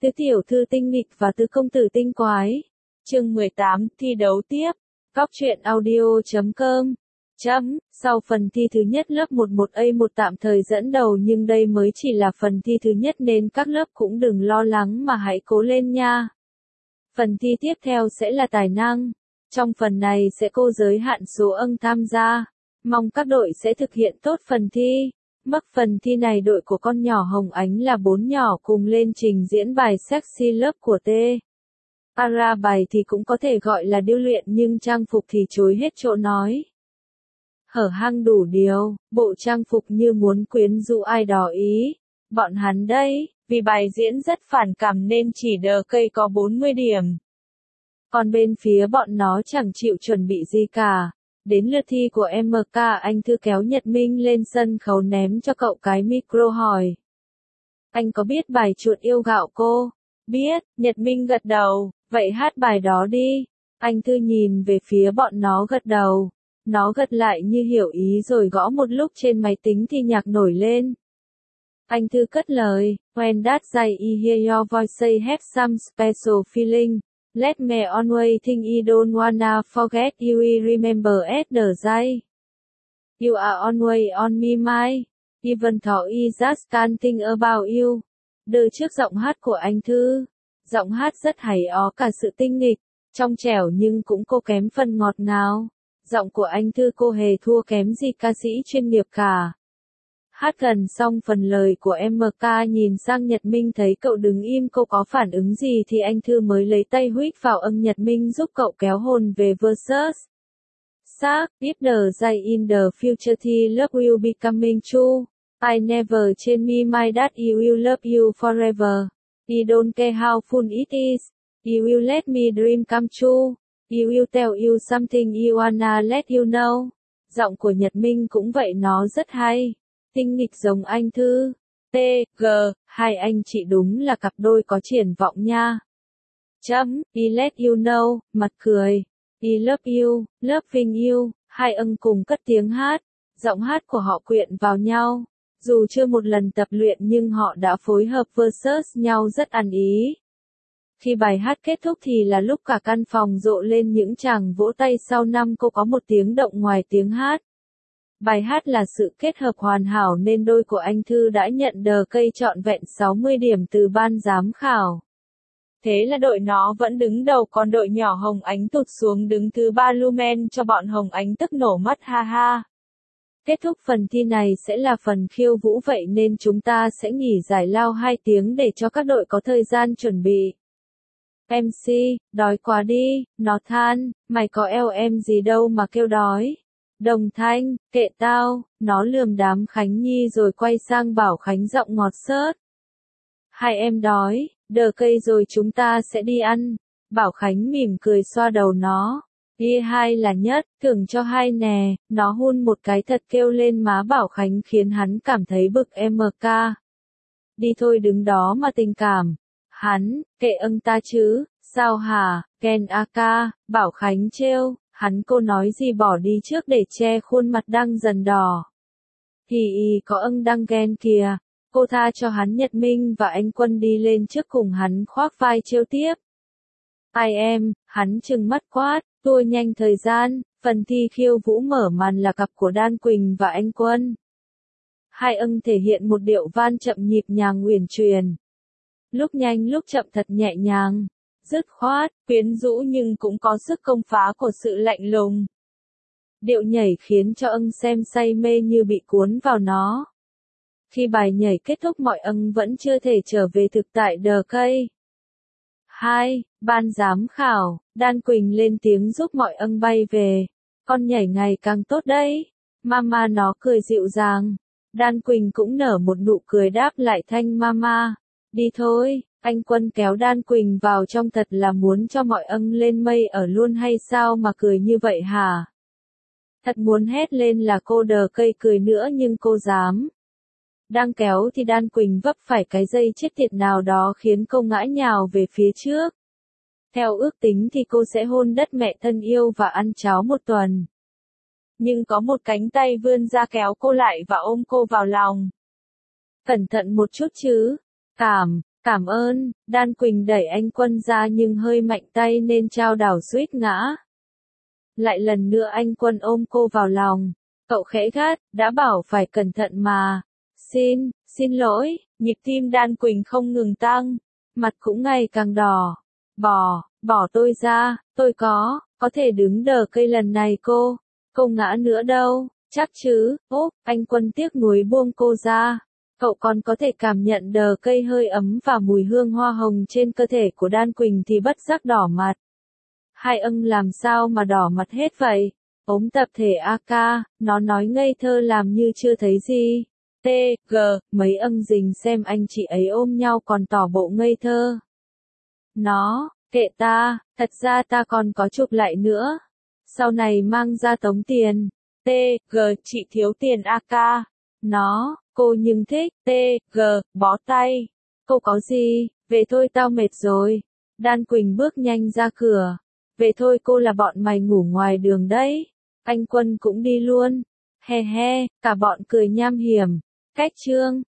Tứ tiểu thư tinh nghịch và tứ công tử tinh quái. Chương 18, thi đấu tiếp. Góc truyện audio.com. Sau phần thi thứ nhất lớp 11A1 tạm thời dẫn đầu, nhưng đây mới chỉ là phần thi thứ nhất nên các lớp cũng đừng lo lắng mà hãy cố lên nha. Phần thi tiếp theo sẽ là tài năng. Trong phần này sẽ có giới hạn số âng tham gia. Mong các đội sẽ thực hiện tốt phần thi. Mức phần thi này đội của con nhỏ Hồng Ánh là 4 nhỏ cùng lên trình diễn bài Sexy Love của T. Ara. Bài thì cũng có thể gọi là điêu luyện nhưng trang phục thì chối hết chỗ nói. Hở hang đủ điều, bộ trang phục như muốn quyến rũ ai đó ý. Bọn hắn đây, vì bài diễn rất phản cảm nên chỉ đờ cây có 40 điểm. Còn bên phía bọn nó chẳng chịu chuẩn bị gì cả. Đến lượt thi của MK, anh Thư kéo Nhật Minh lên sân khấu ném cho cậu cái micro hỏi. Anh có biết bài chuột yêu gạo cô? Biết, Nhật Minh gật đầu, vậy hát bài đó đi. Anh Thư nhìn về phía bọn nó gật đầu. Nó gật lại như hiểu ý rồi gõ một lúc trên máy tính thì nhạc nổi lên. Anh Thư cất lời, When that day I hear your voice say have some special feeling. Let me always think I don't wanna forget you, I remember at the day. You are always on my mind, even though I just can't think about you. Từ trước giọng hát của anh Thư. Giọng hát rất hay ó cả sự tinh nghịch, trong trẻo nhưng cũng cô kém phần ngọt ngào. Giọng của anh Thư cô hề thua kém gì ca sĩ chuyên nghiệp cả. Hát gần xong phần lời của MK nhìn sang Nhật Minh thấy cậu đứng im cô có phản ứng gì thì anh Thư mới lấy tay huých vào âm Nhật Minh giúp cậu kéo hồn về versus. Sắc, if the day in the future thì love will be coming true. I never change me mind that I will love you forever. I don't care how full it is. I will let me dream come true. I will tell you something I wanna let you know. Giọng của Nhật Minh cũng vậy, nó rất hay. Tinh nghịch giống anh Thư. T.G. Hai anh chị đúng là cặp đôi có triển vọng nha. I let you know, mặt cười. I love you, loving you. Hai âng cùng cất tiếng hát. Giọng hát của họ quyện vào nhau. Dù chưa một lần tập luyện nhưng họ đã phối hợp versus nhau rất ăn ý. Khi bài hát kết thúc thì là lúc cả căn phòng rộ lên những tràng vỗ tay sau 5 cô có một tiếng động ngoài tiếng hát. Bài hát là sự kết hợp hoàn hảo nên đôi của anh Thư đã nhận đờ cây trọn vẹn 60 điểm từ ban giám khảo. Thế là đội nó vẫn đứng đầu còn đội nhỏ Hồng Ánh tụt xuống đứng thứ 3 lumen cho bọn Hồng Ánh tức nổ mắt ha ha. Kết thúc phần thi này sẽ là phần khiêu vũ vậy nên chúng ta sẽ nghỉ giải lao 2 tiếng để cho các đội có thời gian chuẩn bị. MC, đói quá đi, nó than, mày có eo em gì đâu mà kêu đói. Đồng Thanh, kệ tao, nó lườm đám Khánh Nhi rồi quay sang bảo Khánh giọng ngọt xớt. Hai em đói, đờ cây rồi chúng ta sẽ đi ăn. Bảo Khánh mỉm cười xoa đầu nó. Đi hai là nhất, thưởng cho hai nè, nó hun một cái thật kêu lên má Bảo Khánh khiến hắn cảm thấy bực MK. Đi thôi đứng đó mà tình cảm. Hắn, kệ âng ta chứ, sao hả, Ken AK, Bảo Khánh trêu, hắn cô nói gì bỏ đi trước để che khuôn mặt đang dần đỏ. Thì có âng đang ghen kìa, cô tha cho hắn. Nhật Minh và anh Quân đi lên trước cùng hắn khoác vai trêu tiếp. Ai em, hắn trừng mắt quát, tua nhanh thời gian, phần thi khiêu vũ mở màn là cặp của Đan Quỳnh và anh Quân. Hai âng thể hiện một điệu van chậm nhịp nhàng uyển chuyển. Lúc nhanh lúc chậm thật nhẹ nhàng, dứt khoát, quyến rũ nhưng cũng có sức công phá của sự lạnh lùng. Điệu nhảy khiến cho âng xem say mê như bị cuốn vào nó. Khi bài nhảy kết thúc mọi âng vẫn chưa thể trở về thực tại đờ cây. 2. Ban giám khảo, Đan Quỳnh lên tiếng giúp mọi âng bay về. Con nhảy ngày càng tốt đấy. Mama nó cười dịu dàng. Đan Quỳnh cũng nở một nụ cười đáp lại thanh mama. Đi thôi, anh Quân kéo Đan Quỳnh vào trong, thật là muốn cho mọi âng lên mây ở luôn hay sao mà cười như vậy hả? Thật muốn hét lên là cô đờ cây cười nữa nhưng cô dám. Đang kéo thì Đan Quỳnh vấp phải cái dây chết tiệt nào đó khiến cô ngã nhào về phía trước. Theo ước tính thì cô sẽ hôn đất mẹ thân yêu và ăn cháo 1 tuần. Nhưng có một cánh tay vươn ra kéo cô lại và ôm cô vào lòng. Cẩn thận một chút chứ. Cảm ơn, Đan Quỳnh đẩy anh Quân ra nhưng hơi mạnh tay nên trao đảo suýt ngã. Lại lần nữa anh Quân ôm cô vào lòng. Cậu khẽ gắt, đã bảo phải cẩn thận mà. Xin lỗi, nhịp tim Đan Quỳnh không ngừng tăng. Mặt cũng ngày càng đỏ. Bỏ tôi ra, tôi có thể đứng đỡ cây lần này cô. Cô ngã nữa đâu, chắc chứ, úp, anh Quân tiếc nuối buông cô ra. Cậu còn có thể cảm nhận đờ cây hơi ấm và mùi hương hoa hồng trên cơ thể của Đan Quỳnh thì bất giác đỏ mặt. Hai ân làm sao mà đỏ mặt hết vậy? Ốm tập thể AK, nó nói ngây thơ làm như chưa thấy gì. Mấy ân rình xem anh chị ấy ôm nhau còn tỏ bộ ngây thơ. Nó, kệ ta, thật ra ta còn có chụp lại nữa. Sau này mang ra tống tiền. Chị thiếu tiền AK. Nó, cô nhưng thích. Bó tay. Cô có gì, về thôi tao mệt rồi. Đan Quỳnh bước nhanh ra cửa. Về thôi cô là bọn mày ngủ ngoài đường đấy. Anh Quân cũng đi luôn. He he, cả bọn cười nham hiểm. Cách chương